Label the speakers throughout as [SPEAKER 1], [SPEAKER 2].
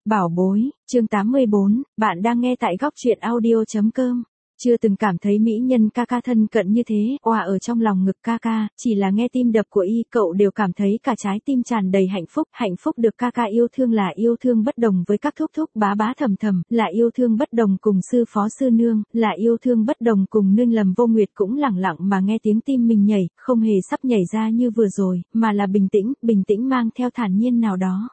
[SPEAKER 1] Bảo bối, chương 84, bạn đang nghe tại góc truyện audio.com. Chưa từng cảm thấy mỹ nhân ca ca thân cận như thế, oà ở trong lòng ngực ca ca, chỉ là nghe tim đập của y, cậu đều cảm thấy cả trái tim tràn đầy hạnh phúc được ca ca yêu thương là yêu thương bất đồng với các thúc thúc bá bá thầm thầm, là yêu thương bất đồng cùng sư phó sư nương, là yêu thương bất đồng cùng nương Lâm Vô Nguyệt cũng lặng lặng mà nghe tiếng tim mình nhảy, không hề sắp nhảy ra như vừa rồi, mà là bình tĩnh mang theo thản nhiên nào đó.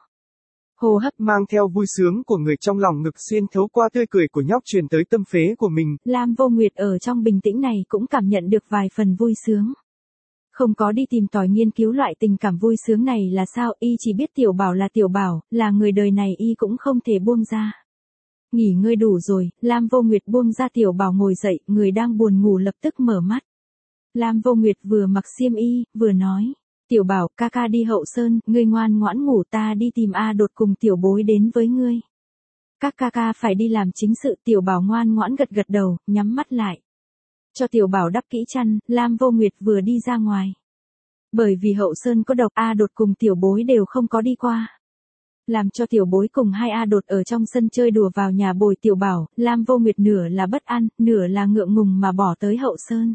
[SPEAKER 2] Hô hấp mang theo vui sướng của người trong lòng ngực xuyên thấu qua tươi cười của nhóc truyền tới tâm phế của mình.
[SPEAKER 1] Lam Vô Nguyệt ở trong bình tĩnh này cũng cảm nhận được vài phần vui sướng. Không có đi tìm tòi nghiên cứu loại tình cảm vui sướng này là sao, y chỉ biết Tiểu Bảo, là người đời này y cũng không thể buông ra. Nghỉ ngơi đủ rồi, Lam Vô Nguyệt buông ra Tiểu Bảo ngồi dậy, người đang buồn ngủ lập tức mở mắt. Lam Vô Nguyệt vừa mặc xiêm y, vừa nói. Tiểu Bảo, ca ca đi Hậu Sơn, ngươi ngoan ngoãn ngủ, ta đi tìm A Đột cùng Tiểu Bối đến với ngươi. Các ca ca phải đi làm chính sự. Tiểu Bảo ngoan ngoãn gật đầu, nhắm mắt lại. Cho Tiểu Bảo đắp kỹ chăn, Lam Vô Nguyệt vừa đi ra ngoài. Bởi vì Hậu Sơn có độc, A Đột cùng Tiểu Bối đều không có đi qua. Làm cho Tiểu Bối cùng hai A Đột ở trong sân chơi đùa vào nhà bồi Tiểu Bảo, Lam Vô Nguyệt nửa là bất an, nửa là ngượng ngùng mà bỏ tới Hậu Sơn.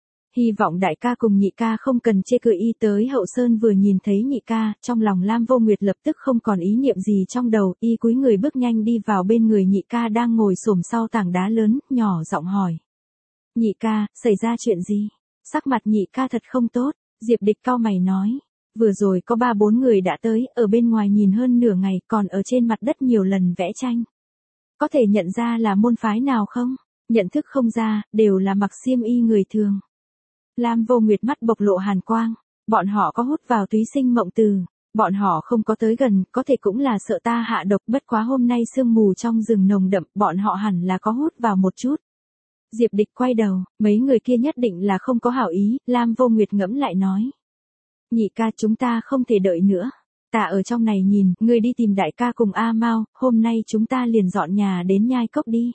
[SPEAKER 1] Hy vọng đại ca cùng nhị ca không cần chê cười y tới Hậu Sơn vừa nhìn thấy nhị ca, trong lòng Lam Vô Nguyệt lập tức không còn ý niệm gì trong đầu, y cúi người bước nhanh đi vào bên người nhị ca đang ngồi xổm sau tảng đá lớn, nhỏ giọng hỏi. Nhị ca, xảy ra chuyện gì? Sắc mặt nhị ca thật không tốt, Diệp Địch cau mày nói. Vừa rồi có 3-4 người đã tới, ở bên ngoài nhìn hơn nửa ngày, còn ở trên mặt đất nhiều lần vẽ tranh. Có thể nhận ra là môn phái nào không? Nhận thức không ra, đều là mặc xiêm y người thường. Lam Vô Nguyệt mắt bộc lộ hàn quang, bọn họ có hút vào túy sinh mộng từ, bọn họ không có tới gần, có thể cũng là sợ ta hạ độc, bất quá hôm nay sương mù trong rừng nồng đậm, bọn họ hẳn là có hút vào một chút. Diệp Địch quay đầu, mấy người kia nhất định là không có hảo ý, Lam Vô Nguyệt ngẫm lại nói. Nhị ca, chúng ta không thể đợi nữa, ta ở trong này nhìn, ngươi đi tìm đại ca cùng A Mao, hôm nay chúng ta liền dọn nhà đến Nhai Cốc đi.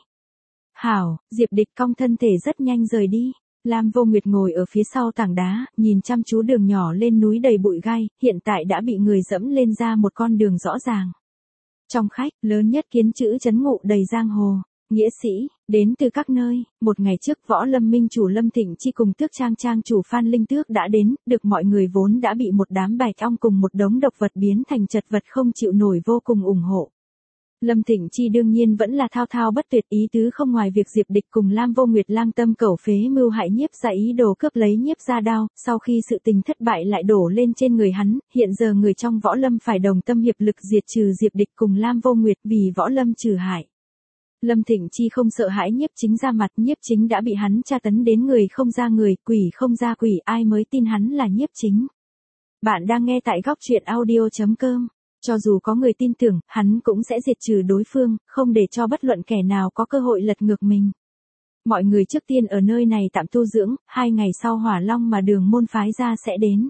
[SPEAKER 1] Hảo, Diệp Địch cong thân thể rất nhanh rời đi. Lam Vô Nguyệt ngồi ở phía sau tảng đá, nhìn chăm chú đường nhỏ lên núi đầy bụi gai, hiện tại đã bị người dẫm lên ra một con đường rõ ràng. Trong khách, lớn nhất kiến chữ trấn ngụ đầy giang hồ, nghĩa sĩ, đến từ các nơi, một ngày trước Võ Lâm Minh chủ Lâm Thịnh Chi cùng Tước Trang chủ Phan Linh Tước đã đến, được mọi người vốn đã bị một đám bạch ong cùng một đống độc vật biến thành chật vật không chịu nổi vô cùng ủng hộ. Lâm Thịnh Chi đương nhiên vẫn là thao thao bất tuyệt, ý tứ không ngoài việc Diệp Địch cùng Lam Vô Nguyệt lang tâm cẩu phế mưu hại Nhiếp Gia ý đồ cướp lấy Nhiếp Gia đao, sau khi sự tình thất bại lại đổ lên trên người hắn, hiện giờ người trong Võ Lâm phải đồng tâm hiệp lực diệt trừ Diệp Địch cùng Lam Vô Nguyệt vì Võ Lâm trừ hại. Lâm Thịnh Chi không sợ hãi Nhiếp Chính ra mặt, Nhiếp Chính đã bị hắn tra tấn đến người không ra người, quỷ không ra quỷ, ai mới tin hắn là Nhiếp Chính. Bạn đang nghe tại góc truyện audio.com. Cho dù có người tin tưởng, hắn cũng sẽ diệt trừ đối phương, không để cho bất luận kẻ nào có cơ hội lật ngược mình. Mọi người trước tiên ở nơi này tạm tu dưỡng, 2 ngày sau Hỏa Long mà Đường môn phái ra sẽ đến.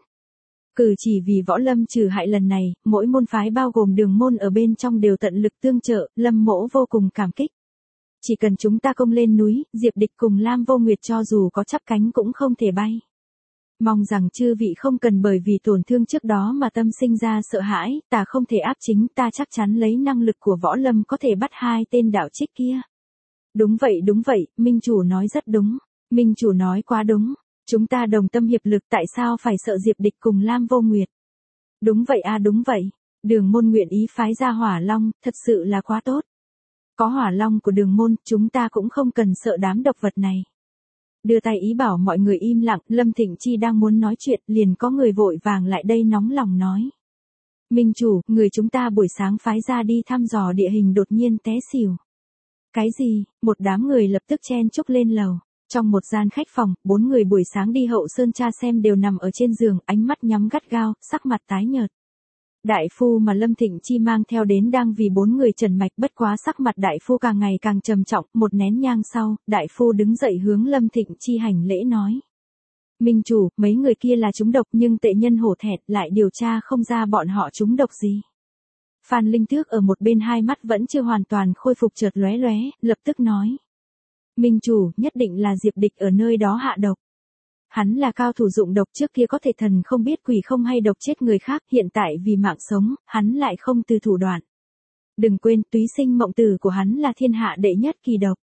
[SPEAKER 1] Cử chỉ vì Võ Lâm trừ hại lần này, mỗi môn phái bao gồm Đường môn ở bên trong đều tận lực tương trợ, Lâm mỗ vô cùng cảm kích. Chỉ cần chúng ta công lên núi, Diệp Địch cùng Lam Vô Nguyệt cho dù có chắp cánh cũng không thể bay. Mong rằng chư vị không cần bởi vì tổn thương trước đó mà tâm sinh ra sợ hãi, ta không thể áp chính, ta chắc chắn lấy năng lực của Võ Lâm có thể bắt 2 tên đạo trích kia. Đúng vậy, Minh chủ nói rất đúng, Minh chủ nói quá đúng, chúng ta đồng tâm hiệp lực, tại sao phải sợ Diệp Địch cùng Lam Vô Nguyệt. Đúng vậy, Đường môn nguyện ý phái ra Hỏa Long, thật sự là quá tốt. Có Hỏa Long của Đường môn, chúng ta cũng không cần sợ đám độc vật này. Đưa tay ý bảo mọi người im lặng, Lâm Thịnh Chi đang muốn nói chuyện, liền có người vội vàng lại đây nóng lòng nói. Minh chủ, người chúng ta buổi sáng phái ra đi thăm dò địa hình đột nhiên té xỉu. Cái gì? Một đám người lập tức chen chúc lên lầu. Trong một gian khách phòng, 4 người buổi sáng đi Hậu Sơn tra xem đều nằm ở trên giường, ánh mắt nhắm gắt gao, sắc mặt tái nhợt. Đại phu mà Lâm Thịnh Chi mang theo đến đang vì 4 người trần mạch, bất quá sắc mặt đại phu càng ngày càng trầm trọng, một nén nhang sau, đại phu đứng dậy hướng Lâm Thịnh Chi hành lễ nói. Minh chủ, mấy người kia là trúng độc nhưng tệ nhân hổ thẹn, lại điều tra không ra bọn họ trúng độc gì. Phan Linh Tước ở một bên hai mắt vẫn chưa hoàn toàn khôi phục chợt lóe, lập tức nói. Minh chủ, nhất định là Diệp Địch ở nơi đó hạ độc. Hắn là cao thủ dụng độc, trước kia có thể thần không biết quỷ không hay độc chết người khác, hiện tại vì mạng sống, hắn lại không từ thủ đoạn. Đừng quên túy sinh mộng tử của hắn là thiên hạ đệ nhất kỳ độc.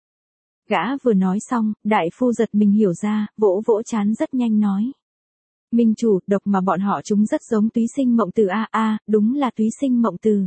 [SPEAKER 1] Gã vừa nói xong, đại phu giật mình hiểu ra, vỗ vỗ trán rất nhanh nói. Minh chủ, độc mà bọn họ chúng rất giống túy sinh mộng tử đúng là túy sinh mộng tử.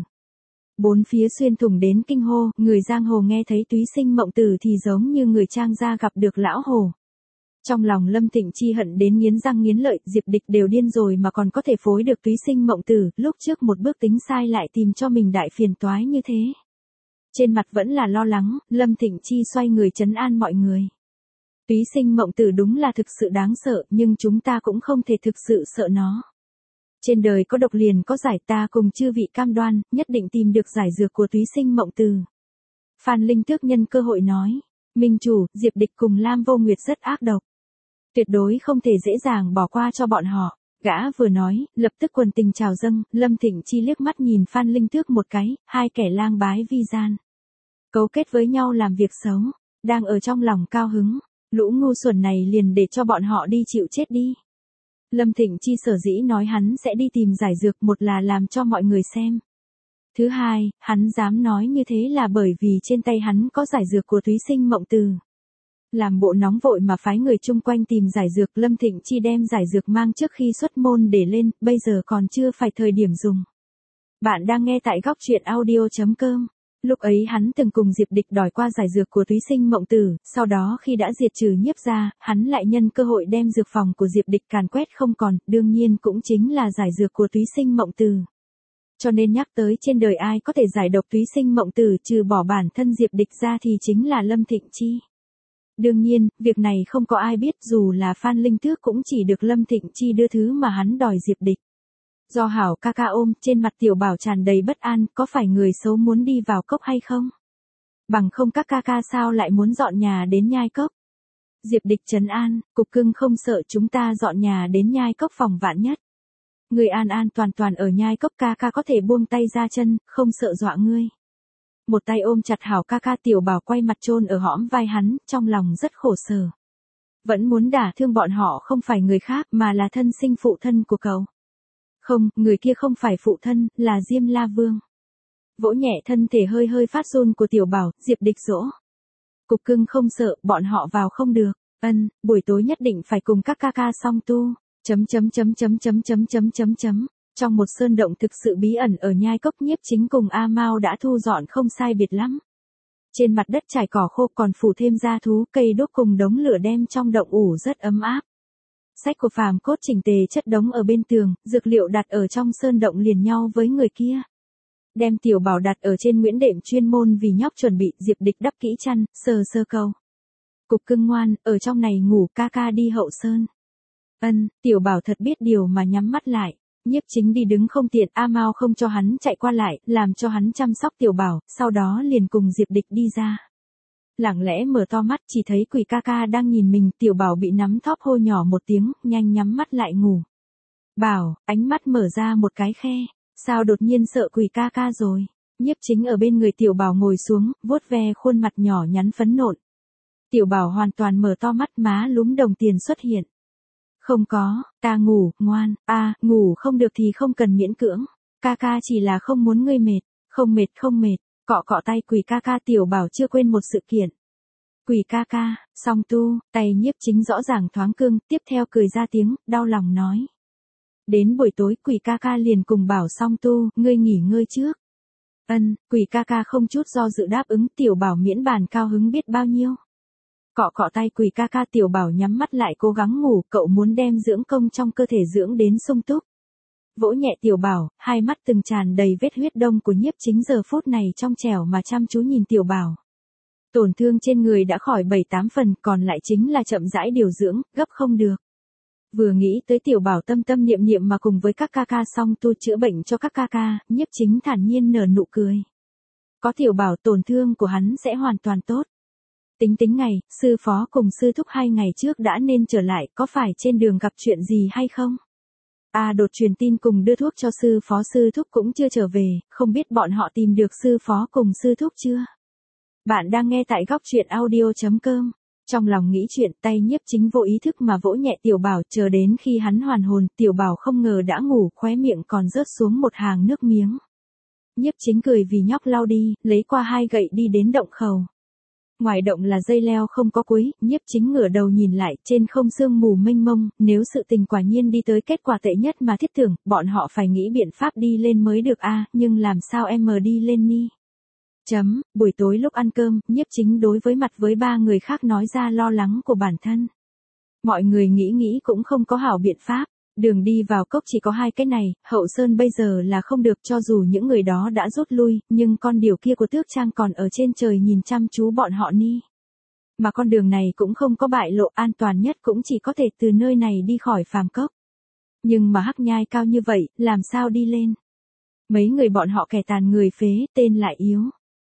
[SPEAKER 1] Bốn phía xuyên thủng đến kinh hô, người giang hồ nghe thấy túy sinh mộng tử thì giống như người trang gia gặp được lão hồ. Trong lòng Lâm Thịnh Chi hận đến nghiến răng nghiến lợi, Diệp Địch đều điên rồi mà còn có thể phối được túy sinh mộng tử, lúc trước một bước tính sai lại tìm cho mình đại phiền toái như thế. Trên mặt vẫn là lo lắng, Lâm Thịnh Chi xoay người trấn an mọi người. Túy sinh mộng tử đúng là thực sự đáng sợ, nhưng chúng ta cũng không thể thực sự sợ nó. Trên đời có độc liền có giải, ta cùng chư vị cam đoan, nhất định tìm được giải dược của túy sinh mộng tử. Phan Linh Tước nhân cơ hội nói, Minh chủ, Diệp Địch cùng Lam Vô Nguyệt rất ác độc. Tuyệt đối không thể dễ dàng bỏ qua cho bọn họ. Gã vừa nói, lập tức quần tình trào dâng, Lâm Thịnh Chi liếc mắt nhìn Phan Linh Tước một cái, hai kẻ lang bái vi gian. Cấu kết với nhau làm việc xấu, đang ở trong lòng cao hứng, lũ ngu xuẩn này liền để cho bọn họ đi chịu chết đi. Lâm Thịnh Chi sở dĩ nói hắn sẽ đi tìm giải dược, một là làm cho mọi người xem. Thứ hai, hắn dám nói như thế là bởi vì trên tay hắn có giải dược của túy sinh mộng tử. Làm bộ nóng vội mà phái người chung quanh tìm giải dược, Lâm Thịnh Chi đem giải dược mang trước khi xuất môn để lên, bây giờ còn chưa phải thời điểm dùng. Bạn đang nghe tại góc truyện audio.com. Lúc ấy hắn từng cùng Diệp Địch đòi qua giải dược của túy sinh mộng tử, sau đó khi đã diệt trừ nhiếp gia, hắn lại nhân cơ hội đem dược phòng của Diệp Địch càn quét không còn, đương nhiên cũng chính là giải dược của túy sinh mộng tử. Cho nên nhắc tới trên đời ai có thể giải độc túy sinh mộng tử trừ bỏ bản thân Diệp Địch ra thì chính là Lâm Thịnh Chi. Đương nhiên, việc này không có ai biết, dù là Phan Linh Tước cũng chỉ được Lâm Thịnh Chi đưa thứ mà hắn đòi Diệp Địch. Do hảo ca ca ôm, trên mặt Tiểu Bảo tràn đầy bất an, có phải người xấu muốn đi vào cốc hay không? Bằng không các ca ca sao lại muốn dọn nhà đến nhai cốc? Diệp Địch trấn an, cục cưng không sợ, chúng ta dọn nhà đến nhai cốc phòng vạn nhất. Người an an toàn toàn ở nhai cốc, ca ca có thể buông tay ra chân, không sợ dọa ngươi. Một tay ôm chặt hảo ca ca, Tiểu Bảo quay mặt chôn ở hõm vai hắn, trong lòng rất khổ sở. Vẫn muốn đả thương bọn họ không phải người khác mà là thân sinh phụ thân của cậu. Không, người kia không phải phụ thân, là Diêm La Vương. Vỗ nhẹ thân thể hơi hơi phát run của Tiểu Bảo, Diệp Địch dỗ. Cục cưng không sợ, bọn họ vào không được. Buổi tối nhất định phải cùng các ca ca song tu. Trong một sơn động thực sự bí ẩn ở nhai cốc, Nhiếp Chính cùng A Mao đã thu dọn không sai biệt lắm. Trên mặt đất trải cỏ khô còn phủ thêm da thú, cây đốt cùng đống lửa đem trong động ủ rất ấm áp. Sách của phàm cốt chỉnh tề chất đống ở bên tường, dược liệu đặt ở trong sơn động liền nhau với người kia. Đem Tiểu Bảo đặt ở trên nguyễn đệm chuyên môn vì nhóc chuẩn bị, Diệp Địch đắp kỹ chăn, sờ sơ câu. Cục cưng ngoan, ở trong này ngủ, ca ca đi hậu sơn. Tiểu Bảo thật biết điều mà nhắm mắt lại. Nhiếp Chính đi đứng không tiện, A Mao không cho hắn chạy qua lại, làm cho hắn chăm sóc Tiểu Bảo, sau đó liền cùng Diệp Địch đi ra. Lặng lẽ mở to mắt, chỉ thấy Quỷ ca ca đang nhìn mình, Tiểu Bảo bị nắm thóp hô nhỏ một tiếng, nhanh nhắm mắt lại ngủ. Bảo, ánh mắt mở ra một cái khe, sao đột nhiên sợ Quỷ ca ca rồi? Nhiếp Chính ở bên người Tiểu Bảo ngồi xuống, vuốt ve khuôn mặt nhỏ nhắn phấn nộn. Tiểu Bảo hoàn toàn mở to mắt, má lúm đồng tiền xuất hiện. Không có, ta ngủ, ngoan, ngủ không được thì không cần miễn cưỡng. Ca ca chỉ là không muốn ngươi mệt, không mệt, cọ cọ tay Quỷ ca ca. Tiểu Bảo chưa quên một sự kiện. Quỷ ca ca, song tu, tay Nhiếp Chính rõ ràng thoáng cương, tiếp theo cười ra tiếng, đau lòng nói. Đến buổi tối Quỷ ca ca liền cùng Bảo song tu, ngươi nghỉ ngơi trước. Quỷ ca ca không chút do dự đáp ứng, Tiểu Bảo miễn bàn cao hứng biết bao nhiêu. Cọ cọ tay Quỷ ca ca, Tiểu Bảo nhắm mắt lại cố gắng ngủ, cậu muốn đem dưỡng công trong cơ thể dưỡng đến sung túc. Vỗ nhẹ Tiểu Bảo, hai mắt từng tràn đầy vết huyết đông của Nhiếp Chính giờ phút này trong trẻo mà chăm chú nhìn Tiểu Bảo. Tổn thương trên người đã khỏi 7-8 phần, còn lại chính là chậm rãi điều dưỡng, gấp không được. Vừa nghĩ tới Tiểu Bảo tâm tâm niệm niệm mà cùng với các ca ca song tu chữa bệnh cho các ca ca, Nhiếp Chính thản nhiên nở nụ cười. Có Tiểu Bảo tổn thương của hắn sẽ hoàn toàn tốt. Tính ngày, sư phó cùng sư thúc 2 ngày trước đã nên trở lại, có phải trên đường gặp chuyện gì hay không? Đột truyền tin cùng đưa thuốc cho sư phó, sư thúc cũng chưa trở về, không biết bọn họ tìm được sư phó cùng sư thúc chưa? Bạn đang nghe tại góc truyện audio.com. Trong lòng nghĩ chuyện, tay Nhiếp Chính vô ý thức mà vỗ nhẹ Tiểu Bảo, chờ đến khi hắn hoàn hồn, Tiểu Bảo không ngờ đã ngủ, khóe miệng còn rớt xuống một hàng nước miếng. Nhiếp Chính cười vì nhóc lau đi, lấy qua 2 gậy đi đến động khẩu. Ngoài động là dây leo không có cuối, Nhiếp Chính ngửa đầu nhìn lại, trên không sương mù mênh mông, nếu sự tình quả nhiên đi tới kết quả tệ nhất mà thiết tưởng, bọn họ phải nghĩ biện pháp đi lên mới được a, nhưng làm sao em đi lên ni? Buổi tối lúc ăn cơm, Nhiếp Chính đối với mặt với 3 người khác nói ra lo lắng của bản thân. Mọi người nghĩ cũng không có hảo biện pháp. Đường đi vào cốc chỉ có 2 cái này, Hậu Sơn bây giờ là không được, cho dù những người đó đã rút lui, nhưng con điều kia của Tước Trang còn ở trên trời nhìn chăm chú bọn họ ni. Mà con đường này cũng không có bại lộ, an toàn nhất cũng chỉ có thể từ nơi này đi khỏi phàm cốc. Nhưng mà hắc nhai cao như vậy, làm sao đi lên? Mấy người bọn họ kẻ tàn người phế, tên lại yếu.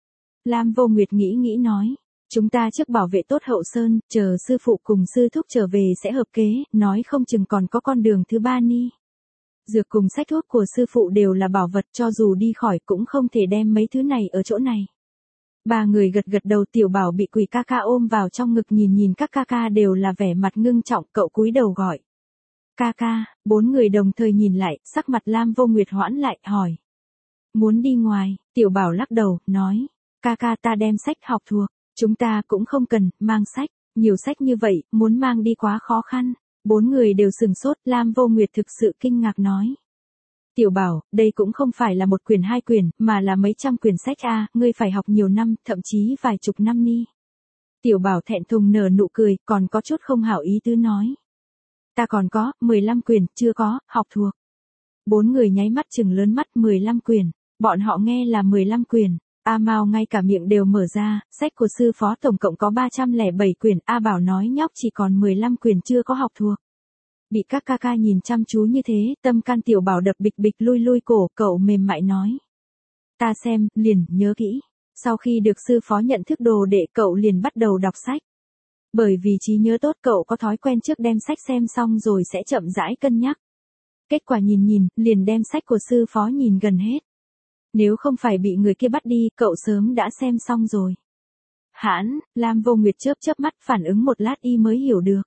[SPEAKER 1] Lam Vô Nguyệt nghĩ nói. Chúng ta trước bảo vệ tốt Hậu Sơn, chờ sư phụ cùng sư thúc trở về sẽ hợp kế, nói không chừng còn có con đường thứ 3 ni. Dược cùng sách thuốc của sư phụ đều là bảo vật, cho dù đi khỏi cũng không thể đem mấy thứ này ở chỗ này. 3 người gật đầu. Tiểu Bảo bị Quỷ ca ca ôm vào trong ngực, nhìn các ca ca đều là vẻ mặt ngưng trọng, cậu cúi đầu gọi. Ca ca, 4 người đồng thời nhìn lại, sắc mặt Lam Vô Nguyệt hoãn lại, hỏi. Muốn đi ngoài, Tiểu Bảo lắc đầu, nói. Ca ca ta đem sách học thuộc. Chúng ta cũng không cần mang sách, nhiều sách như vậy, muốn mang đi quá khó khăn. 4 người đều sừng sốt, Lam Vô Nguyệt thực sự kinh ngạc nói. Tiểu Bảo, đây cũng không phải là 1 quyển 2 quyển, mà là mấy trăm quyển sách a, ngươi phải học nhiều năm, thậm chí vài chục năm ni. Tiểu Bảo thẹn thùng nở nụ cười, còn có chút không hảo ý tứ nói. Ta còn có, 15 quyển, chưa có, học thuộc. 4 người nháy mắt chừng lớn mắt, 15 quyển, bọn họ nghe là 15 quyển. A Mao ngay cả miệng đều mở ra, sách của sư phó tổng cộng có 307 quyển, A Bảo nói nhóc chỉ còn 15 quyển chưa có học thuộc. Bị các ca ca nhìn chăm chú như thế, tâm can Tiểu Bảo đập bịch bịch lui cổ, cậu mềm mại nói. Ta xem, liền, nhớ kỹ. Sau khi được sư phó nhận thức đồ đệ, cậu liền bắt đầu đọc sách. Bởi vì trí nhớ tốt, cậu có thói quen trước đem sách xem xong rồi sẽ chậm rãi cân nhắc. Kết quả nhìn, liền đem sách của sư phó nhìn gần hết. Nếu không phải bị người kia bắt đi, cậu sớm đã xem xong rồi. Hãn, Lam Vô Nguyệt chớp mắt, phản ứng một lát y mới hiểu được.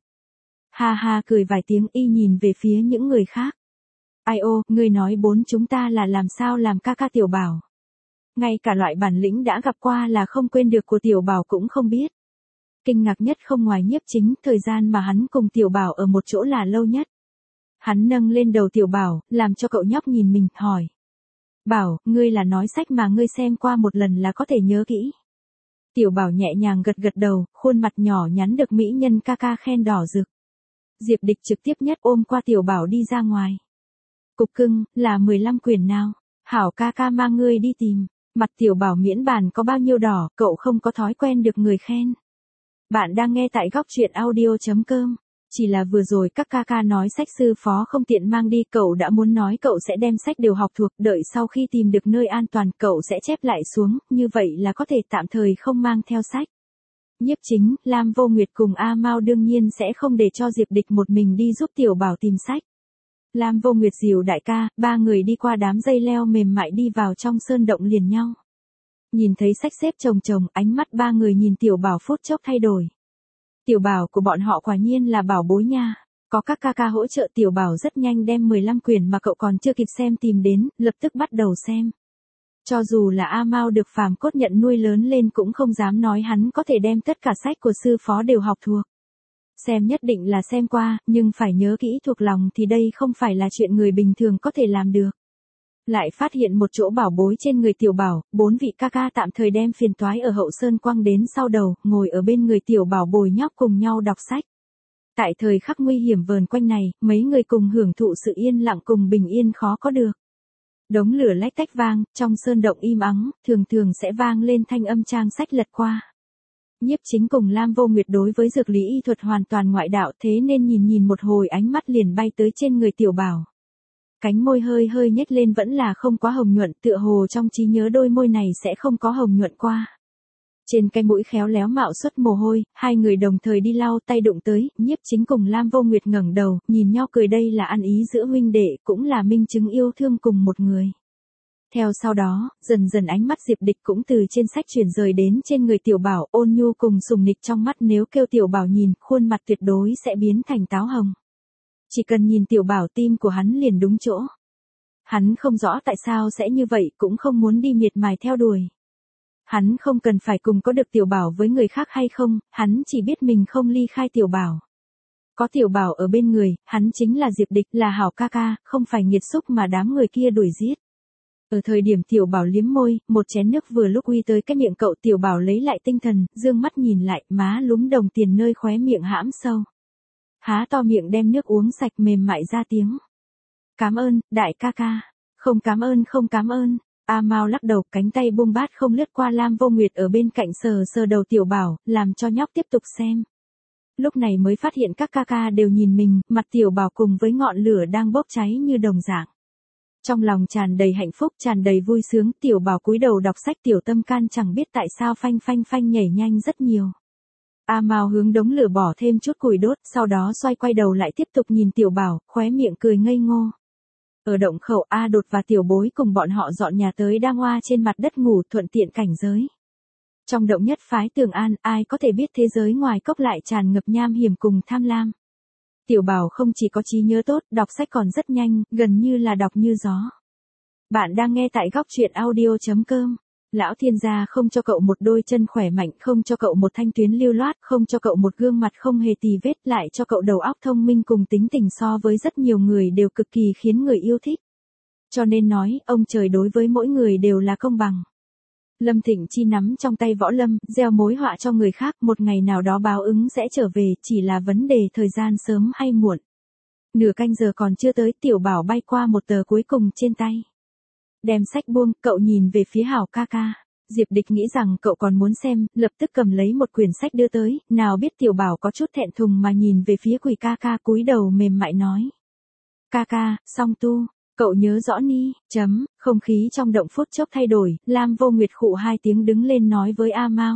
[SPEAKER 1] Ha ha cười vài tiếng, y nhìn về phía những người khác. Ai ô, ngươi nói 4 chúng ta là làm sao làm ca ca Tiểu Bảo. Ngay cả loại bản lĩnh đã gặp qua là không quên được của Tiểu Bảo cũng không biết. Kinh ngạc nhất không ngoài Nhiếp Chính, thời gian mà hắn cùng Tiểu Bảo ở một chỗ là lâu nhất. Hắn nâng lên đầu Tiểu Bảo, làm cho cậu nhóc nhìn mình, hỏi. Bảo, ngươi là nói sách mà ngươi xem qua một lần là có thể nhớ kỹ. Tiểu Bảo nhẹ nhàng gật đầu, khuôn mặt nhỏ nhắn được mỹ nhân ca ca khen đỏ rực. Diệp Địch trực tiếp nhất ôm qua Tiểu Bảo đi ra ngoài. Cục cưng, là 15 quyển nào? Hảo ca ca mang ngươi đi tìm. Mặt Tiểu Bảo miễn bàn có bao nhiêu đỏ, cậu không có thói quen được người khen. Bạn đang nghe tại góc truyện audio.com. Chỉ là vừa rồi các ca ca nói sách sư phó không tiện mang đi, cậu đã muốn nói cậu sẽ đem sách đều học thuộc, đợi sau khi tìm được nơi an toàn cậu sẽ chép lại xuống, như vậy là có thể tạm thời không mang theo sách. Nhiếp Chính, Lam Vô Nguyệt cùng A Mao đương nhiên sẽ không để cho Diệp Địch một mình đi giúp Tiểu Bảo tìm sách. Lam Vô Nguyệt dìu đại ca, 3 người đi qua đám dây leo mềm mại đi vào trong sơn động liền nhau. Nhìn thấy sách xếp chồng, ánh mắt 3 người nhìn Tiểu Bảo phút chốc thay đổi. Tiểu Bảo của bọn họ quả nhiên là bảo bối nha. Có các ca ca hỗ trợ, Tiểu Bảo rất nhanh đem 15 quyển mà cậu còn chưa kịp xem tìm đến, lập tức bắt đầu xem. Cho dù là A Mao được phàm cốt nhận nuôi lớn lên cũng không dám nói hắn có thể đem tất cả sách của sư phó đều học thuộc. Xem nhất định là xem qua, nhưng phải nhớ kỹ thuộc lòng thì đây không phải là chuyện người bình thường có thể làm được. Lại phát hiện một chỗ bảo bối trên người Tiểu Bảo, 4 vị ca ca tạm thời đem phiền toái ở Hậu Sơn quăng đến sau đầu, ngồi ở bên người Tiểu Bảo bồi nhóc cùng nhau đọc sách. Tại thời khắc nguy hiểm vờn quanh này, mấy người cùng hưởng thụ sự yên lặng cùng bình yên khó có được. Đống lửa lách tách vang, trong sơn động im ắng, thường sẽ vang lên thanh âm trang sách lật qua. Nhiếp Chính cùng Lam Vô Nguyệt đối với dược lý y thuật hoàn toàn ngoại đạo, thế nên nhìn một hồi ánh mắt liền bay tới trên người Tiểu Bảo. Cánh môi hơi nhếch lên vẫn là không quá hồng nhuận, tựa hồ trong trí nhớ đôi môi này sẽ không có hồng nhuận qua. Trên cái mũi khéo léo mạo xuất mồ hôi, 2 người đồng thời đi lau tay đụng tới, Nhiếp Chính cùng Lam Vô Nguyệt ngẩng đầu, nhìn nhau cười, đây là ăn ý giữa huynh đệ, cũng là minh chứng yêu thương cùng một người. Theo sau đó, dần ánh mắt Diệp Địch cũng từ trên sách chuyển rời đến trên người Tiểu Bảo, ôn nhu cùng sùng nịch trong mắt, nếu kêu Tiểu Bảo nhìn, khuôn mặt tuyệt đối sẽ biến thành táo hồng. Chỉ cần nhìn Tiểu Bảo tim của hắn liền đúng chỗ. Hắn không rõ tại sao sẽ như vậy, cũng không muốn đi miệt mài theo đuổi. Hắn không cần phải cùng có được Tiểu Bảo với người khác hay không, hắn chỉ biết mình không ly khai Tiểu Bảo. Có Tiểu Bảo ở bên người, hắn chính là Diệp Địch, là hảo ca ca, không phải nghiệt xúc mà đám người kia đuổi giết. Ở thời điểm Tiểu Bảo liếm môi, một chén nước vừa lúc uy tới cái miệng cậu, Tiểu Bảo lấy lại tinh thần, dương mắt nhìn lại, má lúm đồng tiền nơi khóe miệng hãm sâu. Há to miệng đem nước uống sạch, mềm mại ra tiếng. Cảm ơn, đại ca ca. Không cảm ơn, không cảm ơn. A Mao lắc đầu, cánh tay buông bát không lướt qua Lam Vô Nguyệt ở bên cạnh sờ sờ đầu Tiểu Bảo, làm cho nhóc tiếp tục xem. Lúc này mới phát hiện các ca ca đều nhìn mình, mặt Tiểu Bảo cùng với ngọn lửa đang bốc cháy như đồng dạng. Trong lòng tràn đầy hạnh phúc, tràn đầy vui sướng, Tiểu Bảo cúi đầu đọc sách, tiểu tâm can chẳng biết tại sao phanh phanh phanh nhảy nhanh rất nhiều. A Mao hướng đống lửa bỏ thêm chút củi đốt, sau đó xoay quay đầu lại tiếp tục nhìn Tiểu Bảo, khóe miệng cười ngây ngô. Ở động khẩu, A Đột và Tiểu Bối cùng bọn họ dọn nhà tới đang oa trên mặt đất ngủ, thuận tiện cảnh giới. Trong động nhất phái Tường An, ai có thể biết thế giới ngoài cốc lại tràn ngập nham hiểm cùng tham lam. Tiểu Bảo không chỉ có trí nhớ tốt, đọc sách còn rất nhanh, gần như là đọc như gió. Bạn đang nghe tại góc truyện audio.com. Lão thiên gia không cho cậu một đôi chân khỏe mạnh, không cho cậu một thanh tuyến lưu loát, không cho cậu một gương mặt không hề tì vết, lại cho cậu đầu óc thông minh cùng tính tình so với rất nhiều người đều cực kỳ khiến người yêu thích. Cho nên nói, ông trời đối với mỗi người đều là công bằng. Lâm Thịnh Chi nắm trong tay Võ Lâm, gieo mối họa cho người khác, một ngày nào đó báo ứng sẽ trở về, chỉ là vấn đề thời gian sớm hay muộn. Nửa canh giờ còn chưa tới, Tiểu Bảo bay qua một tờ cuối cùng trên tay. Đem sách buông, cậu nhìn về phía Hảo ca ca. Diệp Địch nghĩ rằng cậu còn muốn xem, lập tức cầm lấy một quyển sách đưa tới, nào biết Tiểu Bảo có chút thẹn thùng mà nhìn về phía Quỷ ca ca, cúi đầu mềm mại nói. Ca ca, song tu. Cậu nhớ rõ ni, không khí trong động phút chốc thay đổi, Lam Vô Nguyệt khụ hai tiếng đứng lên nói với A Mao.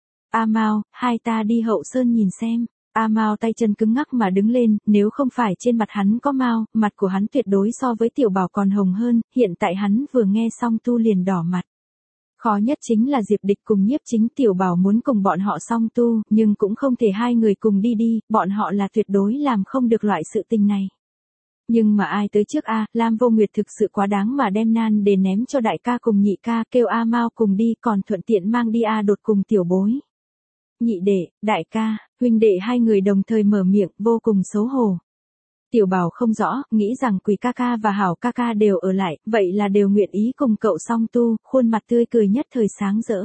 [SPEAKER 1] A Mao, hai ta đi Hậu Sơn nhìn xem. A Mao tay chân cứng ngắc mà đứng lên, nếu không phải trên mặt hắn có mao, mặt của hắn tuyệt đối so với Tiểu Bảo còn hồng hơn, hiện tại hắn vừa nghe xong tu liền đỏ mặt. Khó nhất chính là Diệp Địch cùng Nhiếp Chính. Tiểu Bảo muốn cùng bọn họ song tu, nhưng cũng không thể hai người cùng đi, bọn họ là tuyệt đối làm không được loại sự tình này. Nhưng mà ai tới trước A, Lam Vô Nguyệt thực sự quá đáng mà đem nan để ném cho đại ca cùng nhị ca, kêu A Mao cùng đi, còn thuận tiện mang đi A Đột cùng Tiểu Bối. Nhị đệ, đại ca, huynh đệ hai người đồng thời mở miệng, vô cùng xấu hổ. Tiểu Bảo không rõ, nghĩ rằng Quỷ ca ca và Hảo ca ca đều ở lại, vậy là đều nguyện ý cùng cậu song tu, khuôn mặt tươi cười nhất thời sáng rỡ.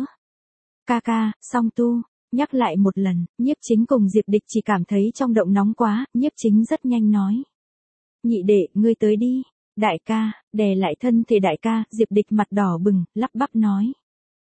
[SPEAKER 1] Ca ca, song tu, nhắc lại một lần, Nhiếp Chính cùng Diệp Địch chỉ cảm thấy trong động nóng quá, Nhiếp Chính rất nhanh nói. Nhị đệ, ngươi tới đi. Đại ca, đè lại thân thể đại ca, Diệp Địch mặt đỏ bừng, lắp bắp nói.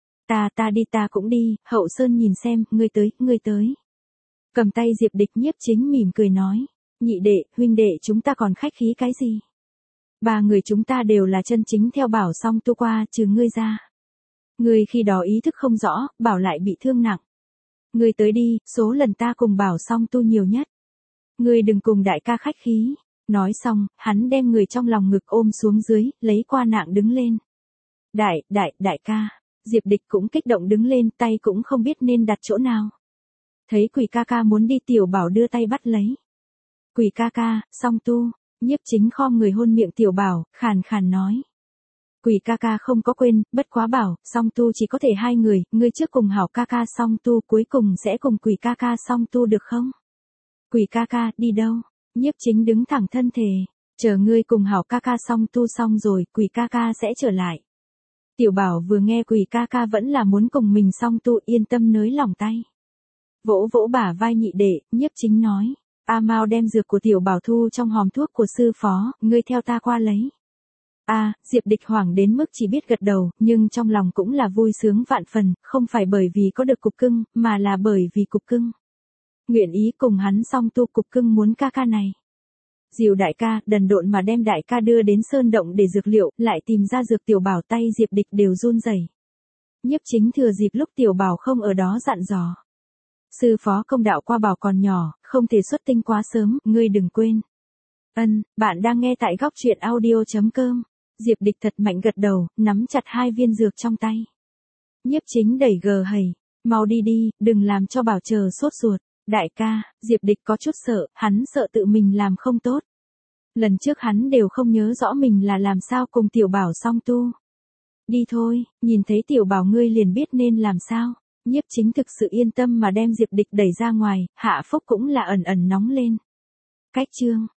[SPEAKER 1] Ta đi, ta cũng đi, Hậu Sơn nhìn xem, ngươi tới. Cầm tay Diệp Địch, Nhiếp Chính mỉm cười nói. Nhị đệ, huynh đệ chúng ta còn khách khí cái gì? Ba người chúng ta đều là chân chính theo Bảo song tu qua, trừ ngươi ra. Ngươi khi đó ý thức không rõ, Bảo lại bị thương nặng. Ngươi tới đi, số lần ta cùng Bảo song tu nhiều nhất. Ngươi đừng cùng đại ca khách khí. Nói xong, hắn đem người trong lòng ngực ôm xuống dưới, lấy qua nạng đứng lên. Đại ca. Diệp Địch cũng kích động đứng lên, tay cũng không biết nên đặt chỗ nào. Thấy Quỷ ca ca muốn đi, Tiểu Bảo đưa tay bắt lấy. Quỷ ca ca, song tu. Nhiếp Chính khom người hôn miệng Tiểu Bảo, khàn khàn nói. Quỷ ca ca không có quên, bất quá Bảo, song tu chỉ có thể hai người, ngươi trước cùng Hảo ca ca song tu, cuối cùng sẽ cùng Quỷ ca ca song tu được không? Quỷ ca ca, đi đâu? Nhiếp Chính đứng thẳng thân thể, chờ ngươi cùng Hảo ca ca song tu xong rồi, Quỷ ca ca sẽ trở lại. Tiểu Bảo vừa nghe Quỷ ca ca vẫn là muốn cùng mình song tu, yên tâm nới lỏng tay. Vỗ vỗ bả vai nhị đệ, Nhiếp Chính nói. A Mao đem dược của Tiểu Bảo thu trong hòm thuốc của sư phó, ngươi theo ta qua lấy. Diệp Địch hoảng đến mức chỉ biết gật đầu, nhưng trong lòng cũng là vui sướng vạn phần, không phải bởi vì có được cục cưng, mà là bởi vì cục cưng. Nguyện ý cùng hắn song tu, cục cưng muốn ca ca này. Dìu đại ca, đần độn mà đem đại ca đưa đến sơn động để dược liệu, lại tìm ra dược. Tiểu Bảo tay Diệp Địch đều run rẩy. Nhiếp Chính thừa dịp lúc Tiểu Bảo không ở đó dặn dò. Sư phó công đạo qua Bảo còn nhỏ, không thể xuất tinh quá sớm, ngươi đừng quên. Bạn đang nghe tại góc truyện audio.com. Diệp Địch thật mạnh gật đầu, nắm chặt hai viên dược trong tay. Nhiếp Chính đẩy gờ hầy. Mau đi, đừng làm cho Bảo chờ sốt ruột. Đại ca, Diệp Địch có chút sợ, hắn sợ tự mình làm không tốt. Lần trước hắn đều không nhớ rõ mình là làm sao cùng tiểu bảo song tu. Đi thôi, nhìn thấy tiểu bảo ngươi liền biết nên làm sao. Nhiếp Chính thực sự yên tâm mà đem Diệp Địch đẩy ra ngoài, Hạ Phúc cũng là ẩn ẩn nóng lên. Cách chương